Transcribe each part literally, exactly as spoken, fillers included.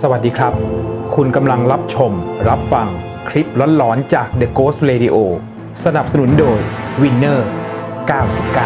สวัสดีครับคุณกำลังรับชมรับฟังคลิปหลอนๆจาก The Ghost Radio สนับสนุนโดย Winner เก้าสิบเก้า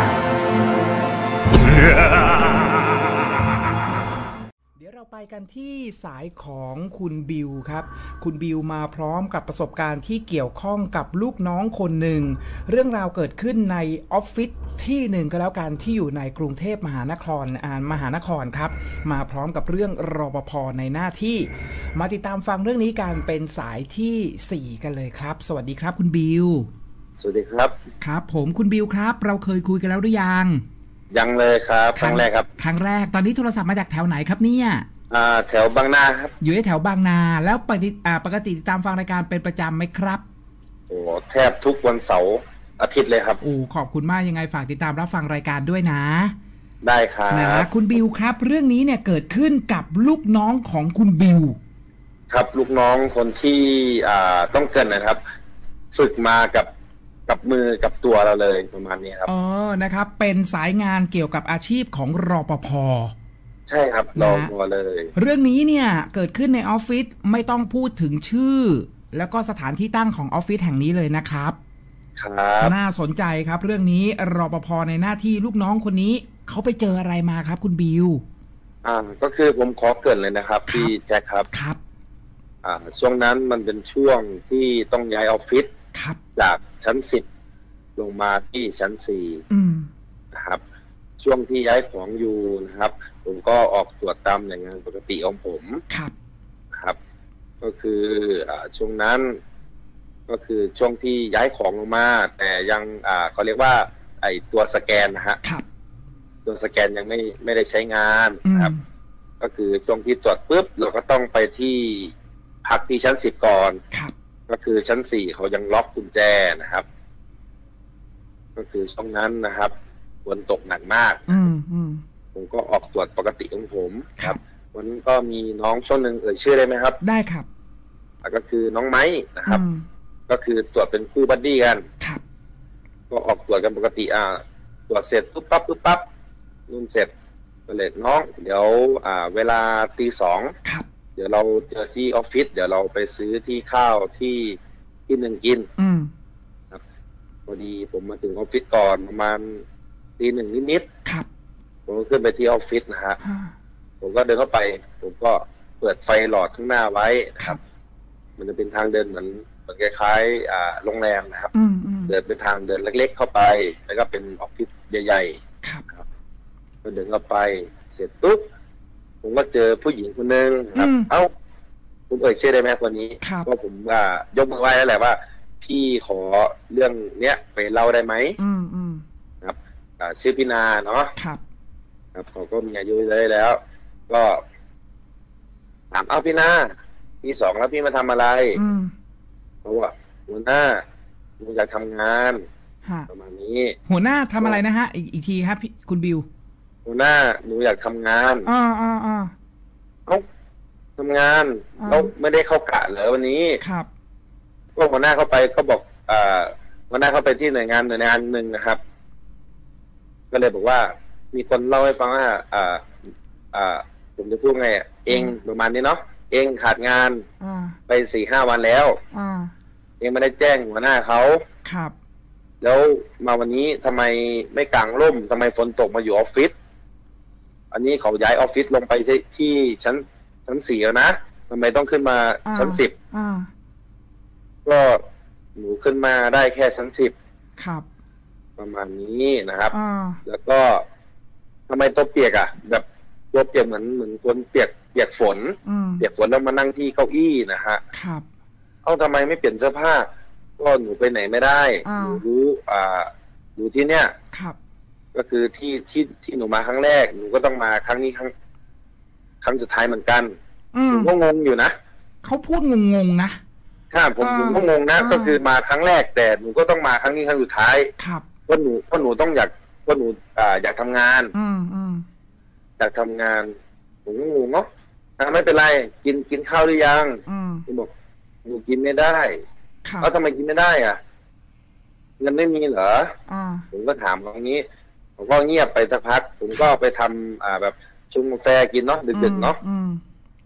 เดี๋ยวเราไปกันที่สายของคุณบิวครับคุณบิวมาพร้อมกับประสบการณ์ที่เกี่ยวข้องกับลูกน้องคนหนึ่งเรื่องราวเกิดขึ้นในออฟฟิศที่หนึ่งก็แล้วกันที่อยู่ในกรุงเทพมหานครอ่ามหานครครับมาพร้อมกับเรื่องรปภ.ในหน้าที่มาติดตามฟังเรื่องนี้กันเป็นสายที่สี่กันเลยครับสวัสดีครับคุณบิวสวัสดีครับครับผมคุณบิวครับเราเคยคุยกันแล้วหรือยังยังเลยครับครั้งแรกครับครั้งแรกตอนนี้โทรศัพท์มาจากแถวไหนครับเนี่ยอ่าแถวบางนาครับอยู่ในแถวบางนาแล้วปกติอ่าปกติติดตามฟังรายการเป็นประจำไหมครับโอ้แทบทุกวันเสาร์อาทิตย์เลยครับโอ้ขอบคุณมากยังไงฝากติดตามรับฟังรายการด้วยนะได้ครับนะคุณบิวครับเรื่องนี้เนี่ยเกิดขึ้นกับลูกน้องของคุณบิวครับลูกน้องคนที่อ่าต้องเกินนะครับฝึกมากับกับมือกับตัวเราเลยประมาณนี้ครับอ๋อนะครับเป็นสายงานเกี่ยวกับอาชีพของรปภ. ใช่ครับรอตัวเลยเรื่องนี้เนี่ยเกิดขึ้นในออฟฟิศไม่ต้องพูดถึงชื่อแล้วก็สถานที่ตั้งของออฟฟิศแห่งนี้เลยนะครับครับน่าสนใจครับเรื่องนี้รปภ.ในหน้าที่ลูกน้องคนนี้เขาไปเจออะไรมาครับคุณบิวอ่าก็คือผมขอเกริ่นเลยนะครับพี่แจ็คครับครับอ่าช่วงนั้นมันเป็นช่วงที่ต้องย้ายออฟฟิศจากชั้นสิบลงมาที่ชั้นสี่นะครับช่วงที่ย้ายของอยู่นะครับผมก็ออกตรวจตามอย่างงานปกติของผมครับครับก็คืออ่าช่วงนั้นก็คือช่วงที่ย้ายของลงมาแต่ยังอ่าเขาเรียกว่าไอตัวสแกนนะฮะตัวสแกนยังไม่ไม่ได้ใช้งานครับก็คือช่วงที่ตรวจปุ๊บเราก็ต้องไปที่พักที่ชั้นสิบก่อนก็คือชั้นสี่เขายังล็อกกุญแจนะครับก็คือช่วงนั้นนะครับฝนตกหนักมากผมก็ออกตรวจปกติของผมครับวันนั้นก็มีน้องช่วงหนึ่งเอ่ยชื่อได้ไหมครับได้ครับก็คือน้องไม้นะครับก็คือตรวจเป็นคู่บัดดี้กันก็ออกตรวจกันปกติอ่าตรวจเสร็จปุ๊บปั๊บปุ๊บปั๊บนู่นเสร็จก็เลยน้องเดี๋ยวอ่าเวลาตีสองเดี๋ยวเราเจอที่ออฟฟิศเดี๋ยวเราไปซื้อที่ข้าวที่ที่หนึ่งกินครับพอดีผมมาถึงออฟฟิศก่อนประมาณตีหนึ่งนิดๆผมก็ขึ้นไปที่ออฟฟิศนะฮะผมก็เดินเข้าไปผมก็เปิดไฟหลอดข้างหน้าไว้ครับมันจะเป็นทางเดินเหมือนเหมือนคล้ายๆอ่าโรงแรมนะครับเดินเป็นทางเดินเล็กๆเข้าไปแล้วก็เป็นออฟฟิศใหญ่ๆครับก็เดินเข้าไปเสร็จปุ๊บผมก็เจอผู้หญิงคนนึงครับเอ้าผมเอ่ยชื่อได้ไหมคนนี้ก็ผมอ่ายกมือไหว้แล้วแหละว่าพี่ขอเรื่องเนี้ยไปเล่าได้ไหมครับชื่อพี่นาเนาะครับครับเขาก็มีอายุเลยแล้วก็ถามเอ้าพี่นาปีสองแล้วพี่มาทำอะไรเพราะว่าหัวหน้าหนูอยากทำงานประมาณนี้หัวหน้าทำอะไรนะฮะอีกอีกทีครับคุณบิวหัวหน้าหนูอยากทำงานอ่าอ่าอ่าเอ้าทำงานเราไม่ได้เข้ากะเหรอวันนี้ครับก็หัวหน้าเข้าไปก็บอกอ่าหัวหน้าเข้าไปที่หน่วยงานหน่วยงานหนึ่งนะครับก็เลยบอกว่ามีคนเล่าให้ฟังว่าอ่าอ่าผมจะพูดไงเองประมาณนี้เนาะเองขาดงานไปสี่ห้าวันแล้วเองไม่ได้แจ้งหัวหน้าเขาครับแล้วมาวันนี้ทำไมไม่กางร่มทำไมฝนตกมาอยู่ออฟฟิศอันนี้เขาย้ายออฟฟิศลงไปที่ที่ชั้นชั้นสี่แล้วนะทำไมต้องขึ้นมาชั้นสิบก็หนูขึ้นมาได้แค่ชั้นสิบครับประมาณนี้นะครับแล้วก็ทำไมตัวเปียกอ่ะแบบตัวเปียกเหมือนเหมือนคนเปียกเปียกฝนเปียกฝนแล้วมานั่งที่เก้าอี้นะฮะครับเอ้าทำไมไม่เปลี่ยนเสื้อผ้าก็หนูไปไหนไม่ได้หนูรู้อ่าอยู่ที่เนี้ยครับก็คือที่ที่ที่หนูมาครั้งแรกหนูก็ต้องมาครั้งนี้ครั้งครั้งสุดท้ายเหมือนกันหนูก็งงอยู่นะเขาพูดงงๆนะครับผมหนูก็งงนะก็คือมาครั้งแรกแต่หนูก็ต้องมาครั้งนี้ครั้งสุดท้ายครับเพราะหนูเพราะหนูต้องอยากเพราะหนูอ่าอยากทำงานอืมอืมอยากทำงานผมก็งงเนาะไม่เป็นไรกินกินข้าวหรือยังหนูบอกหนูกินไม่ได้เอ้าทำไมกินไม่ได้อ่ะเงินไม่มีเหรอผมก็ถามตรงนี้ผมก็เงียบไปสักพักผมก็ไปทำอ่าแบบชงกาแฟกินเนาะดึกๆเนาะ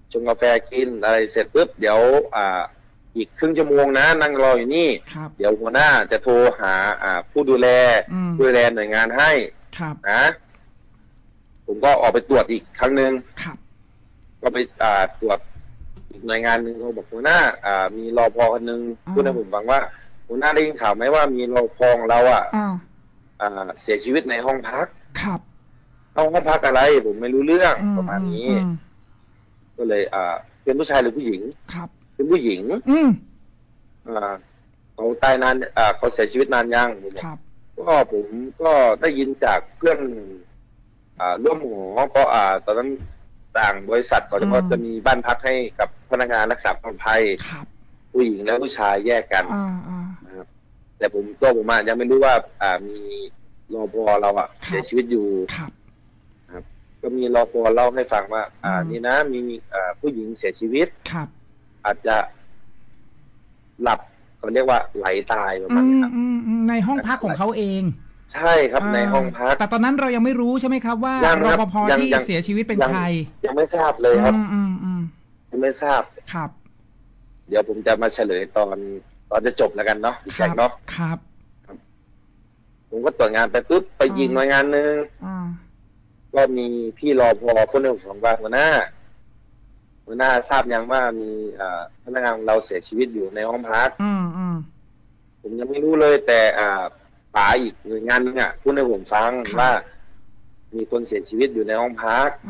ชงกาแฟกินอะไรเสร็จปุ๊บเดี๋ยวอ่าอีกครึ่งชั่วโมงนะนั่งรออยู่นี่เดี๋ยวหัวหน้าจะโทรหาอ่าผู้ดูแลผู้ดูแลหน่วยงานให้นะผมก็ออกไปตรวจอีกครั้งหนึ่งก็ไปอ่าตรวจอีกหน่วยงานหนึ่งเขาบอกหัวหน้าอ่ามีรปภคนหนึ่งพูดให้ผมฟังว่าหัวหน้าได้ยินข่าวไหมว่ามีรปภของเราอ่ะอ่าเสียชีวิตในห้องพักครับห้องห้องพักอะไรผมไม่รู้เรื่องประมาณนี้ก็เลยอ่าเป็นผู้ชายหรือผู้หญิงครับเป็นผู้หญิงอืมอ่าเขาตายนานอ่าเขาเสียชีวิตนานยังครับก็ผมก็ได้ยินจากเพื่อนอ่าร่วมหอเพราะอ่าตอนนั้นต่างบริษัทก็จะจะมีบ้านพักให้กับพนักงานรักษาความปลอดภัยผู้หญิงและผู้ชายแยกกันนะครับแต่ผมตัวผมยังไม่รู้ว่าอ่ามีรปภเราอ่ะเสียชีวิตอยู่ครับก็มีรปภเล่าให้ฟังว่าอ่านี่นะมีอ่าผู้หญิงเสียชีวิตครับอาจจะหลับเขาเรียกว่าไหลตายประมาณนี้ครับในห้องพักของเขาเองใช่ครับในห้องพักแต่ตอนนั้นเรายังไม่รู้ใช่ไหมครับว่ารปภที่เสียชีวิตเป็นใครยังไม่ทราบเลยครับอืมอืมยังไม่ทราบครับเดี๋ยวผมจะมาเฉลยตอนตอนจะจบแล้วกันเนาะพี่แจ็คเนาะครับผมก็ตรวจงานไปปุ๊บไปยิงหน่วยงานหนึ่งก็มีพี่รปภคนหนึ่งของบ้านหัวหน้าหัวหน้าทราบยังว่ามีพนักงานเราเสียชีวิตอยู่ในห้องพักอืมอืมผมยังไม่รู้เลยแต่อ่าป๋าอีกหน่วยงานนึงอ่ะพูดให้ผมฟังว่ามีคนเสียชีวิตอยู่ในห้องพัก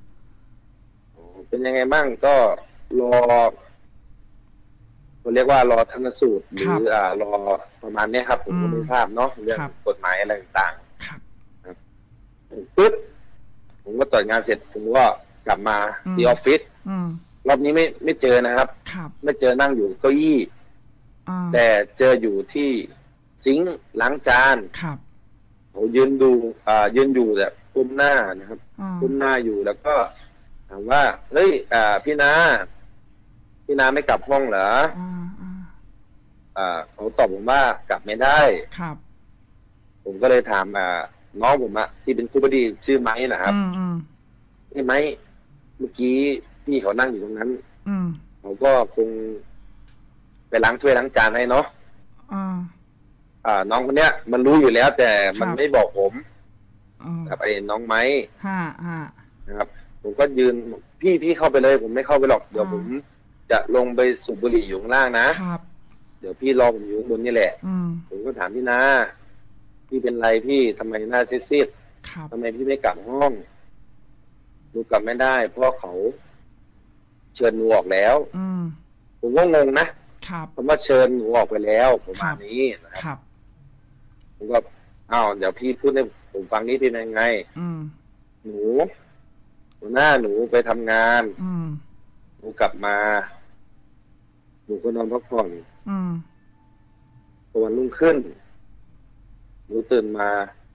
เป็นยังไงบ้างก็รอเราเรียกว่ารอชันสูตรหรืออ่ารอประมาณนี้ครับผมก็ไม่ทราบเนาะเรื่องกฎหมายอะไรต่างๆปึ๊บผมก็ตรวจงานเสร็จผมก็กลับมาที่ออฟฟิศรอบนี้ไม่ไม่เจอนะครับไม่เจอนั่งอยู่เก้าอี้แต่เจออยู่ที่ซิงค์ล้างจานเขายืนดูอ่ายืนอยู่แบบก้มหน้านะครับก้มหน้าอยู่แล้วก็ถามว่าเฮ้ยอ่าพี่นาพี่นาไม่กลับห้องเหรออ่าเขาตอบผมว่ากลับไม่ได้ครับผมก็เลยถามอ่าน้องผมอะที่เป็นครูบดีชื่อไม้นะครับไอ้ไม้เมื่อกี้พี่เขานั่งอยู่ตรงนั้นเขาก็คงไปล้างถ้วยล้างจานให้เนาะอ่าน้องคนเนี้ยมันรู้อยู่แล้วแต่มันไม่บอกผมกับไอ้น้องไม้นะครับผมก็ยืนพี่พี่เข้าไปเลยผมไม่เข้าไปหรอกเดี๋ยวผมจะลงไปสูบบุหรี่อยู่ข้างล่างนะครับเดี๋ยวพี่รอผมอยู่ข้างบนนี่แหละผมก็ถามพี่นาพี่เป็นไรพี่ทำไมหน้าซีดๆทำไมพี่ไม่กลับห้องหนูกลับไม่ได้เพราะเขาเชิญหนูออกแล้วผมก็งงนะผมว่าเชิญหนูออกไปแล้วประมาณนี้นะครับผมก็อ้าวเดี๋ยวพี่พูดให้ผมฟังนี่เป็นยังไงหนูหนูหน้าหนูไปทำงานหนูกลับมาหนูก็นอนพักผ่อนพอวันรุ่งขึ้นหนูตื่นมา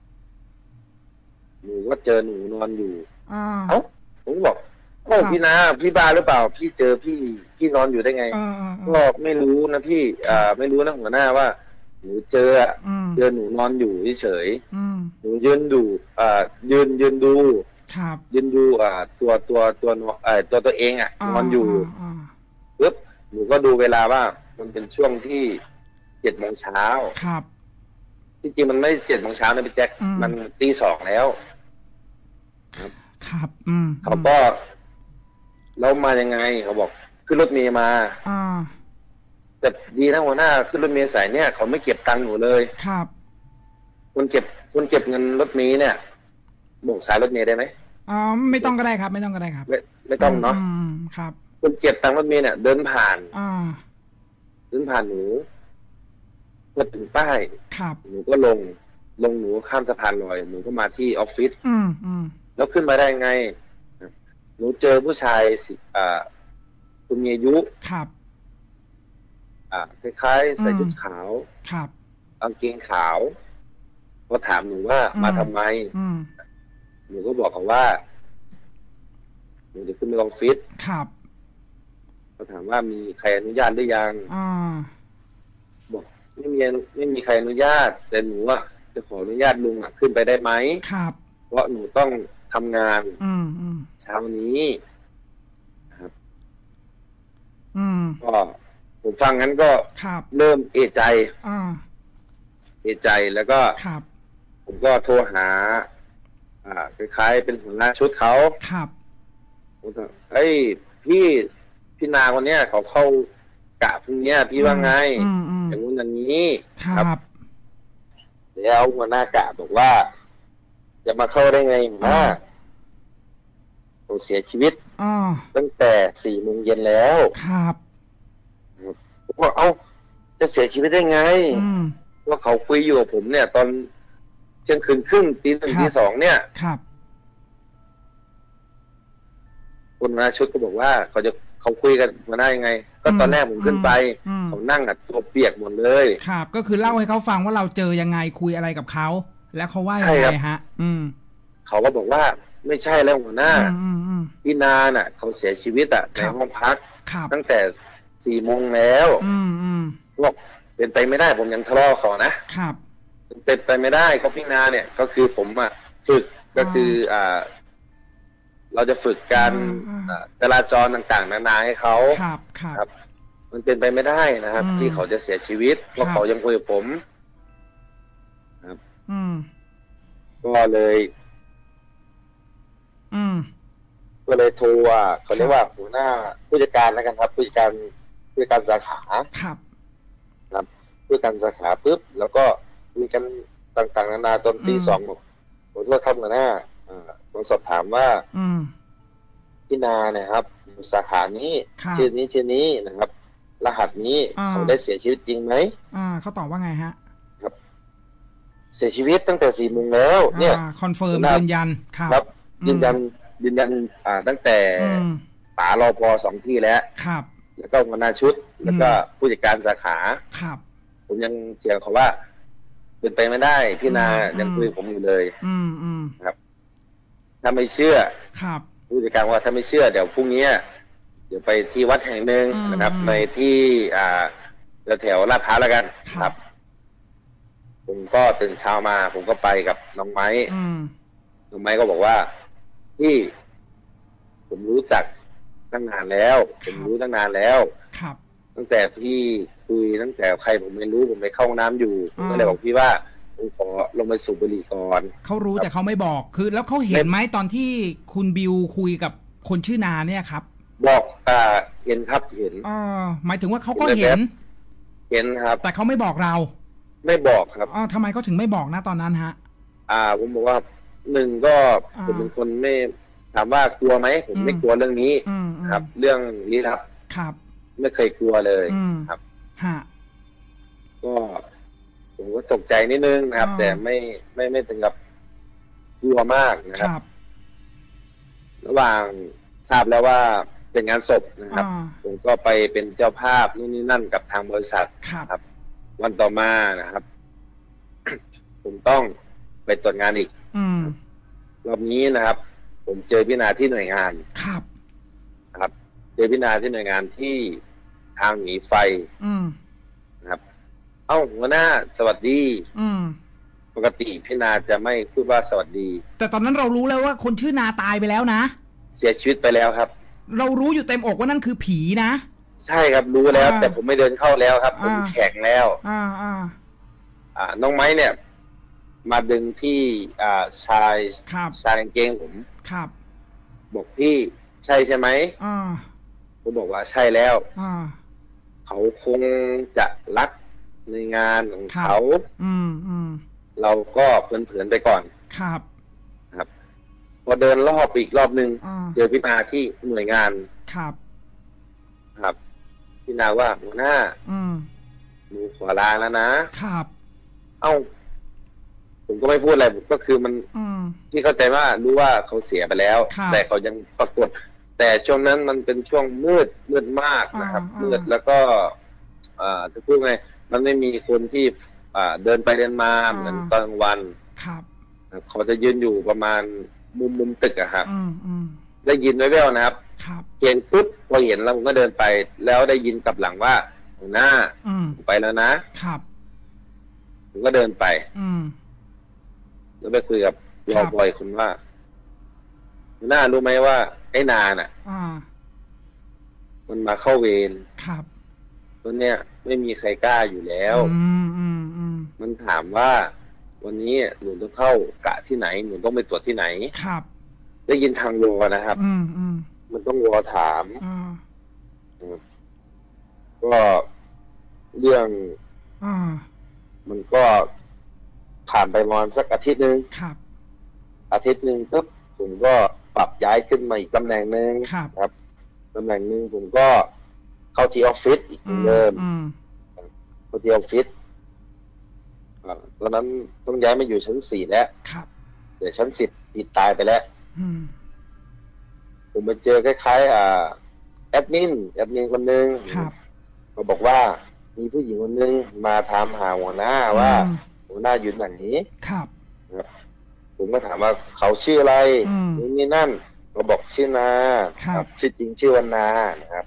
หนูก็เจอหนูนอนอยู่เอ้าผมบอกโอ้พี่นาพี่บ้าหรือเปล่าพี่เจอพี่พี่นอนอยู่ได้ไงก็ไม่รู้นะพี่อ่าไม่รู้นะหัวหน้าว่าหนูเจอเจอหนูนอนอยู่เฉยหนูยืนดูอ่ายืนยืนดูยืนดูอ่าตัวตัวตัวเอ่อตัวตัวเองอ่ะนอนอยู่ปึ๊บหนูก็ดูเวลาว่ามันเป็นช่วงที่เจ็ดโมงเช้าครับจริงๆมันไม่เจ็ดโมงเช้านะพี่แจ็คมันตีสองแล้วครับอืมเขาก็แล้วมายังไงเขาบอกขึ้นรถเมล์มาอ่าแต่ดีนะหัวหน้าขึ้นรถเมล์สายเนี่ยเขาไม่เก็บตังค์หนูเลยครับคนเก็บคนเก็บเงินรถเมล์เนี่ยบอกสายรถเมล์ได้ไหมอ๋อไม่ต้องก็ได้ครับไม่ต้องก็ได้ครับไม่ไม่ต้องเนาะครับคนเก็บตังค์รถเมล์เนี่ยเดินผ่านอ่าเดินผ่านหนูพอถึงป้ายครับหนูก็ลงลงหนูข้ามสะพานลอยหนูก็มาที่ออฟฟิศอืมอืมแล้วขึ้นมาได้ไงหนูเจอผู้ชายสิอ่าคุณมีอายุครับอ่าคล้ายๆใส่ชุดขาวครับกางเกงขาวเขาถามหนูว่ามาทำไมหนูก็บอกเขาว่าหนูจะขึ้นไปออฟฟิศครับเขาถามว่ามีใครอนุญาตหรือยังอ่าบอกไม่มีไม่มีใครอนุญาตแต่หนูอ่ะจะขออนุญาตลุงอ่ะขึ้นไปได้ไหมครับเพราะหนูต้องทำงานอืมอืมเช้านี้ครับอืมก็ผมฟังงั้นก็เริ่มเอะใจอ่าเอะใจแล้วก็ครับผมก็โทรหา อ่าคล้ายๆเป็นหัวหน้าชุดเขาครับผมก็เฮ้ยพี่พี่นาคนเนี้ยเขาเข้ากะพรุ่งนี้พี่ว่าไงอย่างนู้นอย่างนี้ครับแล้วหัวหน้ากะบอกว่าจะมาเข้าได้ไงมาเขาเสียชีวิตตั้งแต่สี่โมงเย็นแล้วครับผมว่าเอ้าจะเสียชีวิตได้ไงว่าเขาคุยอยู่กับผมเนี่ยตอนเที่ยงคืนครึ่งตีหนึ่งตีสองเนี่ยครับคนมาชุดก็บอกว่าเขาจะเขาคุยกันมาได้ยังไงก็ตอนแรกผมขึ้นไปเขานั่งอ่ะตัวเปียกหมดเลยครับก็คือเล่าให้เขาฟังว่าเราเจอยังไงคุยอะไรกับเขาแล้วเขาว่ายังไงฮะอืมเขาก็บอกว่าไม่ใช่แล้วหัวหน้าพี่นาน่ะเขาเสียชีวิตอ่ะในห้องพักตั้งแต่สี่โมงแล้วบอกเป็นไปไม่ได้ผมยังทะเลาะเขานะครับเป็นไปไม่ได้ก็พี่นาเนี่ยก็คือผมอ่ะฝึกก็คืออ่าเราจะฝึกการจราจรต่างๆนานาให้เขาครับครับมันเป็นไปไม่ได้นะครับที่เขาจะเสียชีวิตเพราะเขายังคุยกับผมครับก็เลยก็เลยโทรว่าเขาเรียกว่าหัวหน้าผู้จัดการแล้วกันครับผู้จัดการผู้จัดการสาขาครับครับผู้จัดการสาขาปุ๊บแล้วก็มีกันต่างๆนานาจนตีสองบอกผมก็ทำหัวหน้าผมสอบถามว่าพี่นาเนี่ยครับสาขานี้ชื่อนี้ชื่อนี้นะครับรหัสนี้เขาได้เสียชีวิตจริงไหมอ่าเขาตอบว่าไงฮะครับเสียชีวิตตั้งแต่สี่โมงแล้วเนี่ยคอนเฟิร์มยืนยันครับยืนยันยืนยันอ่าตั้งแต่ป๋ารอพอสองที่แล้วครับแล้วก็หัวหน้าชุดแล้วก็ผู้จัดการสาขาครับผมยังเถียงเขาว่าเป็นไปไม่ได้พี่นายังคุยผมอยู่เลยอืมอืมครับถ้าไม่เชื่อครับผู้จัดการว่าถ้าไม่เชื่อเดี๋ยวพรุ่งนี้เดี๋ยวไปที่วัดแห่งหนึ่งนะครับในที่อ่าแถวลาดพร้าวแล้วกันครับผมก็ตื่นเช้ามาผมก็ไปกับน้องไม้น้องไม้ก็บอกว่าพี่ผมรู้จักตั้งนานแล้วผมรู้ตั้งนานแล้วครับตั้งแต่พี่คุยตั้งแต่ใครผมไม่รู้ผมไปเข้าห้องน้ำอยู่ผมก็เลยบอกพี่ว่าผมขอลงไปสูบบุหรี่ก่อนเขารู้แต่เขาไม่บอกคือแล้วเขาเห็นไหมตอนที่คุณบิวคุยกับคนชื่อนาเนี่ยครับบอกอ่าเห็นครับเห็นอ๋อหมายถึงว่าเขาก็เห็นเห็นครับแต่เขาไม่บอกเราไม่บอกครับอ๋อทำไมเขาถึงไม่บอกนะตอนนั้นฮะอ่าผมบอกว่าหนึ่งก็ผมเป็นคนไม่ถามว่ากลัวไหมผมไม่กลัวเรื่องนี้ครับ เรื่องลี้ลับครับไม่เคยกลัวเลยครับฮะก็ผมก็ตกใจนิดนึงนะครับแต่ไม่ไม่ไม่ถึงกับกลัวมากนะครับระหว่างทราบแล้วว่าเป็นงานศพนะครับผมก็ไปเป็นเจ้าภาพนู่นนี่นั่นกับทางบริษัทครับวันต่อมานะครับ ผมต้องไปตรวจงานอีกรอบนี้นะครับผมเจอพี่นาที่หน่วยงานครับครับเจอพี่นาที่หน่วยงานที่ทางหนีไฟนะครับเอ้าหัวหน้าสวัสดีปกติพี่นาจะไม่พูดว่าสวัสดีแต่ตอนนั้นเรารู้แล้วว่าคนชื่อนาตายไปแล้วนะเสียชีวิตไปแล้วครับเรารู้อยู่เต็มอกว่านั่นคือผีนะใช่ครับรู้แล้วแต่ผมไม่เดินเข้าแล้วครับผมแข็งแล้วอ่าอ่าอ่าน้องไม้เนี่ยมาดึงที่อ่าชายชายกางเกงผมครับบอกพี่ใช่ใช่ไหมอ่าผมบอกว่าใช่แล้วอ่าเขาคงจะรักในงานของเขาอืมอืมเราก็เผินๆไปก่อนครับครับพอเดินรอบอีกรอบนึงเจอพี่นาที่หน่วยงานครับครับพี่นาว่าหัวหน้าอืมหนูขอลาแล้วนะครับเอ้าผมก็ไม่พูดอะไรก็คือมันที่เข้าใจว่ารู้ว่าเขาเสียไปแล้วแต่เขายังปรากฏแต่ช่วงนั้นมันเป็นช่วงมืดมืดมากนะครับมืดแล้วก็อ่าจะพูดไงมันไม่มีคนที่อ่าเดินไปเดินมาเหมือนตอนกลางวันครับเขาจะยืนอยู่ประมาณมุมมุมตึกอะครับได้ยินแว่วๆนะครับเห็นปุ๊บพอเห็นแล้วผมก็เดินไปแล้วได้ยินกับหลังว่าหัวหน้าไปแล้วนะครับผมก็เดินไปแล้วไปคุยกับรอปอยคนว่าหัวหน้ารู้ไหมว่าไอ้นาน่ะมันมาเข้าเวรครับตัวเนี้ยไม่มีใครกล้าอยู่แล้วอืมอืมอืมมันถามว่าวันนี้หนูต้องเข้ากะที่ไหนหนูต้องไปตรวจที่ไหนครับได้ยินทางวอนะครับอืมอืมมันต้องวอถามอ่าก็เรื่องอ่ามันก็ผ่านไปประมาณสักอาทิตย์หนึ่งครับอาทิตย์หนึ่งปุ๊บผมก็ปรับย้ายขึ้นมาอีกตำแหน่งหนึ่งครับครับตำแหน่งหนึ่งผมก็เข้าที่ออฟฟิศอีกเหมือนเดิมเข้าที่ออฟฟิศตอนนั้นต้องย้ายมาอยู่ชั้นสี่แล้วเดี๋ยวชั้นสิบปิดตายไปแล้วผมมาเจอคล้ายๆอ่าแอดมินแอดมินคนหนึ่งก็บอกว่ามีผู้หญิงคนหนึ่งมาถามหาหัวหน้าว่าหัวหน้าอยู่ไหนครับผมก็ถามว่าเขาชื่ออะไรนี่นี่นั่นก็บอกชื่อนาครับชื่อจริงชื่อวรรณานะครับ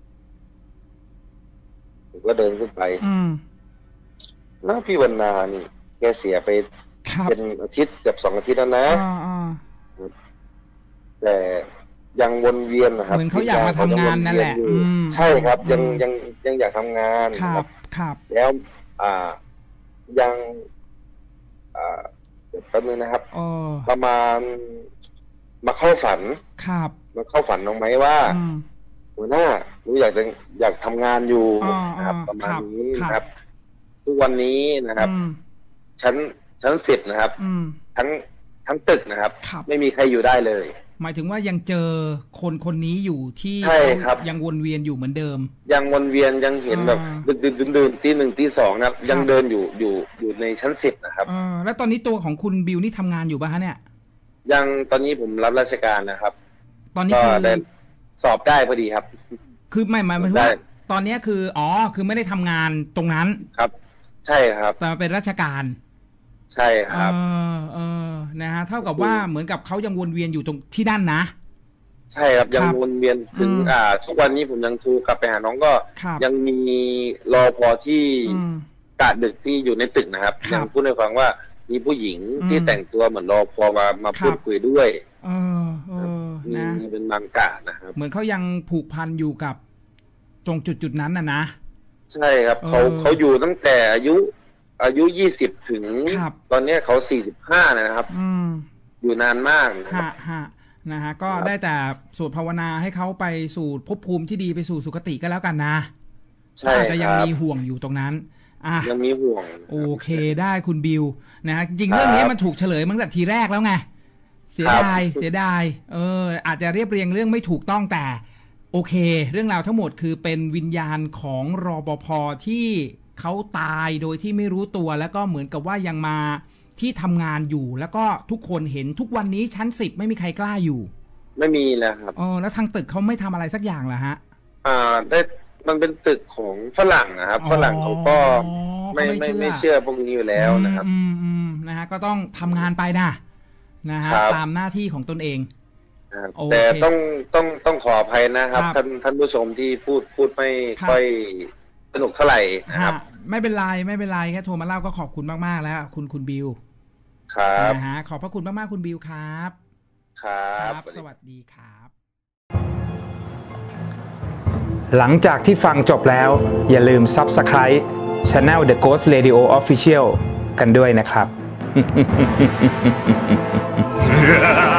ผมก็เดินขึ้นไปแล้วพี่วรรณานี่แกเสียไปเป็นอาทิตย์เกือบสองอาทิตย์แล้วนะแต่ยังวนเวียนนะครับเหมือนเขาอยากมาทำงานนั่นแหละใช่ครับยังยังยังอยากทำงานครับครับแล้วอ่ายังอ่าแป๊บนึงนะครับประมาณมาเข้าฝันครับมาเข้าฝันน้องไหมว่าหัวหน้ารู้อยากจะอยากทำงานอยู่นะครับประมาณนี้นะครับทุกวันนี้นะครับชั้นชั้นสิบนะครับทั้งทั้งตึกนะครับไม่มีใครอยู่ได้เลยหมายถึงว่ายังเจอคนคนนี้อยู่ที่ใช่ครับยังวนเวียนอยู่เหมือนเดิมยังวนเวียนยังเห็นแบบดึกดึกดื่นตีหนึ่งตีสองนะครับยังเดินอยู่อยู่อยู่ในชั้นสิบนะครับอ่าแล้วตอนนี้ตัวของคุณบิวนี่ทำงานอยู่ป่ะฮะเนี่ยยังตอนนี้ผมรับราชการนะครับตอนนี้คือสอบได้พอดีครับคือไม่หมายถึงว่าตอนนี้คืออ๋อคือไม่ได้ทำงานตรงนั้นครับใช่ครับแต่เป็นราชการใช่ครับเออเออนะฮะเท่ากับว่าเหมือนกับเขายังวนเวียนอยู่ตรงที่ด้านนะใช่ครับยังวนเวียนถึงอ่าทุกวันนี้ผมยังโทรกลับไปหาน้องก็ยังมีรอพอที่กะดึกที่อยู่ในตึกนะครับยังพูดให้ฟังว่ามีผู้หญิงที่แต่งตัวเหมือนรอพอมามาพูดคุยด้วยเออเออนะเป็นบางกะนะครับเหมือนเขายังผูกพันอยู่กับตรงจุดจุดนั้นนะนะใช่ครับเขาเขาอยู่ตั้งแต่อายุอายุยี่สิบถึงตอนนี้เขาสี่สิบห้านะครับอยู่นานมากฮะฮะนะฮะก็ได้แต่สวดภาวนาให้เขาไปสู่ภพภูมิที่ดีไปสู่สุคติก็แล้วกันนะใช่อาจจะยังมีห่วงอยู่ตรงนั้นอ่ะยังมีห่วงโอเคได้คุณบิวนะฮะจริงเรื่องนี้มันถูกเฉลยมาตั้งแต่ทีแรกแล้วไงเสียดายเสียดายเอออาจจะเรียบเรียงเรื่องไม่ถูกต้องแต่โอเคเรื่องราวทั้งหมดคือเป็นวิญญาณของรปภ.ที่เขาตายโดยที่ไม่รู้ตัวแล้วก็เหมือนกับว่ายังมาที่ทำงานอยู่แล้วก็ทุกคนเห็นทุกวันนี้ชั้นสิบไม่มีใครกล้าอยู่ไม่มีแล้วครับอ๋อแล้วทางตึกเขาไม่ทำอะไรสักอย่างเหรอฮะอ่าได้มันเป็นตึกของฝรั่งนะครับฝรั่งเขาก็ไม่ไม่ไม่เชื่อพวกนี้อยู่แล้วนะครับอืมอืมนะฮะก็ต้องทำงานไปนะนะฮะตามหน้าที่ของตนเองแต่ต้องต้องต้องขออภัยนะครับท่านท่านผู้ชมที่พูดพูดไม่ค่อยสนุกเท่าไหร่นะครับไม่เป็นไรไม่เป็นไรแค่โทรมาเล่าก็ขอบคุณมากๆแล้วคุณคุณบิวครับนะฮะขอบพระคุณมากๆคุณบิวครับครับสวัสดีครับหลังจากที่ฟังจบแล้วอย่าลืม Subscribe Channel The Ghost Radio Official กันด้วยนะครับ